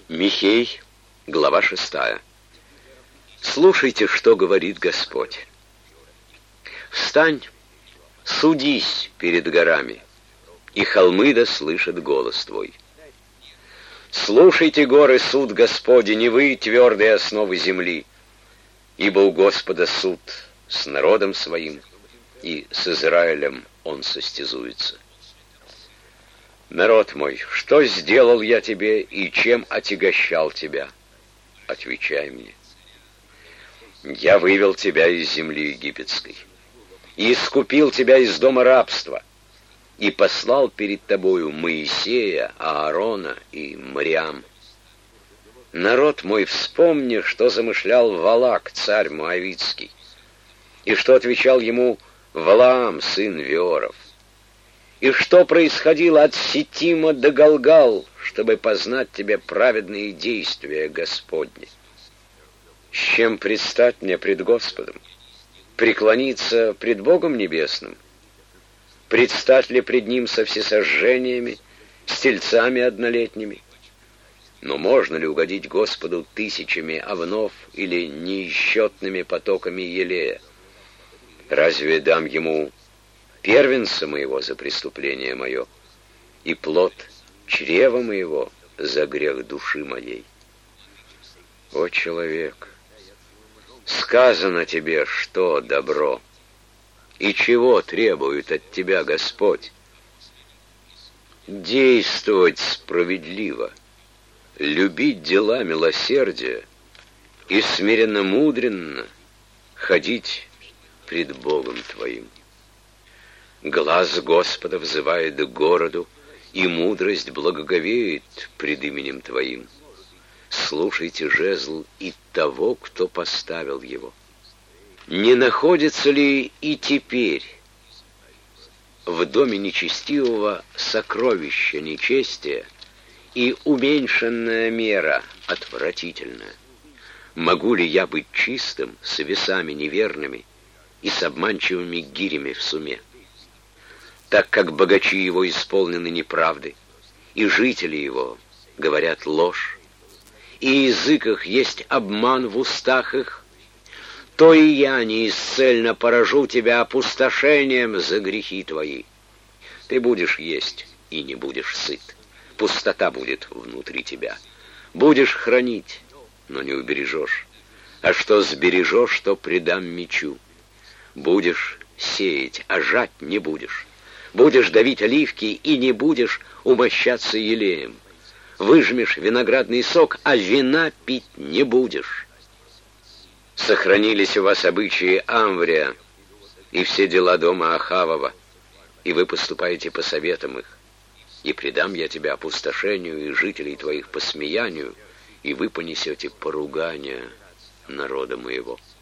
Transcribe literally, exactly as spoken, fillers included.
Михей, глава шестая. Слушайте, что говорит Господь. Встань, судись перед горами, и холмы да слышат голос твой. Слушайте, горы, суд Господень, и вы, твердые основы земли, ибо у Господа суд с народом своим, и с Израилем он состязуется. Народ мой, что сделал я тебе и чем отягощал тебя? Отвечай мне. Я вывел тебя из земли египетской, и искупил тебя из дома рабства, и послал перед тобою Моисея, Аарона и Мириам. Народ мой, вспомни, что замышлял Валак, царь Моавитский, и что отвечал ему Валаам, сын Веоров, и что происходило от Ситима до Галгал, чтобы познать тебе праведные действия Господни. С чем предстать мне пред Господом? Преклониться пред Богом Небесным? Предстать ли пред Ним со всесожжениями, с тельцами однолетними? Но можно ли угодить Господу тысячами овнов или неисчетными потоками елея? Разве дам Ему первенца моего за преступление мое, и плод чрева моего за грех души моей? О, человек, сказано тебе, что добро, и чего требует от тебя Господь? Действовать справедливо, любить дела милосердия и смиренно-мудренно ходить пред Богом твоим. Глаз Господа взывает к городу, и мудрость благоговеет пред именем твоим. Слушайте жезл и того, кто поставил его. Не находится ли и теперь в доме нечестивого сокровища нечестия и уменьшенная мера отвратительная? Могу ли я быть чистым с весами неверными и с обманчивыми гирями в суме? Так как богачи его исполнены неправды, и жители его говорят ложь, и язык их есть обман в устах их, то и я неисцельно поражу тебя опустошением за грехи твои. Ты будешь есть и не будешь сыт, пустота будет внутри тебя. Будешь хранить, но не убережешь, а что сбережешь, то предам мечу. Будешь сеять, а жать не будешь. Будешь давить оливки и не будешь умощаться елеем. Выжмешь виноградный сок, а вина пить не будешь. Сохранились у вас обычаи Амврия и все дела дома Ахавова, и вы поступаете по советам их. И предам я тебя опустошению и жителей твоих посмеянию, и вы понесете поругание народа моего.